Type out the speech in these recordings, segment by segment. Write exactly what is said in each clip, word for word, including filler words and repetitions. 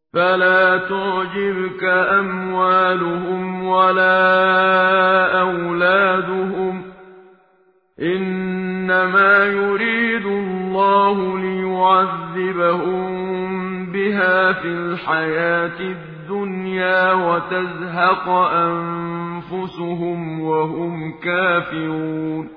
فلا تعجبك أموالهم ولا أولادهم، إنما يريد الله ليعذبهم بها في الحياة الدنيا وتزهق أنفسهم وهم كافرون.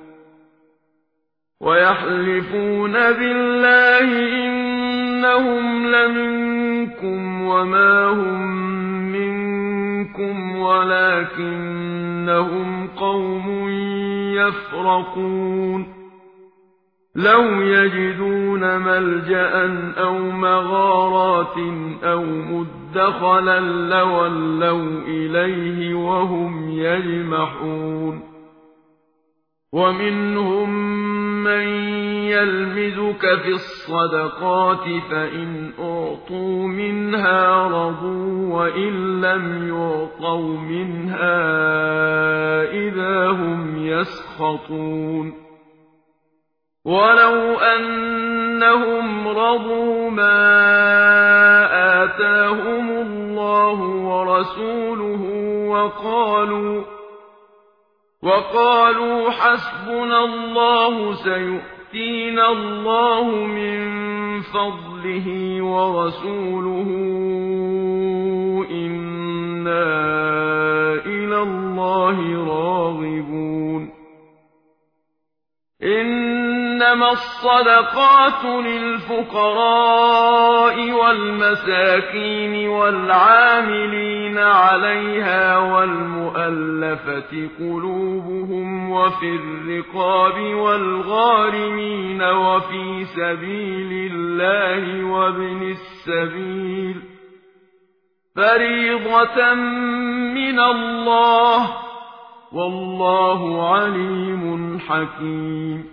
ويحلفون بالله إنهم لمنكم وما هم منكم ولكنهم قوم يفرقون. لو يجدون ملجأ أو مغارات أو مدخلا لولوا إليه وهم يجمحون. ومنهم من يلمزك في الصدقات فإن أعطوا منها رضوا وإن لم يعطوا منها إذا هم يسخطون. ولو أنهم رضوا ما آتاهم الله ورسوله وقالوا وقالوا حسبنا الله سيؤتينا الله من فضله ورسوله إنا إلى الله راغبون. إنما الصدقات للفقراء والمساكين والعاملين عليها والمؤلفة قلوبهم وفي الرقاب والغارمين وفي سبيل الله وابن السبيل فريضة من الله والله عليم حكيم.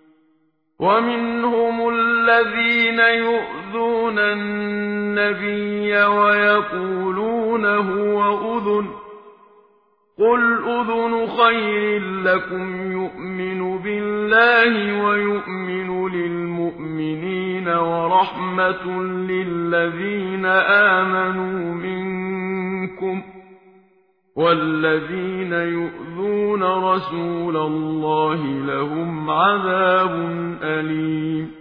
ومنهم الذين يؤذون النبي ويقولون هو أذن قل أذن خير لكم يؤمن بالله ويؤمن للمؤمنين ورحمة للذين آمنوا منكم والذين يؤذون رسول الله لهم عذاب أليم.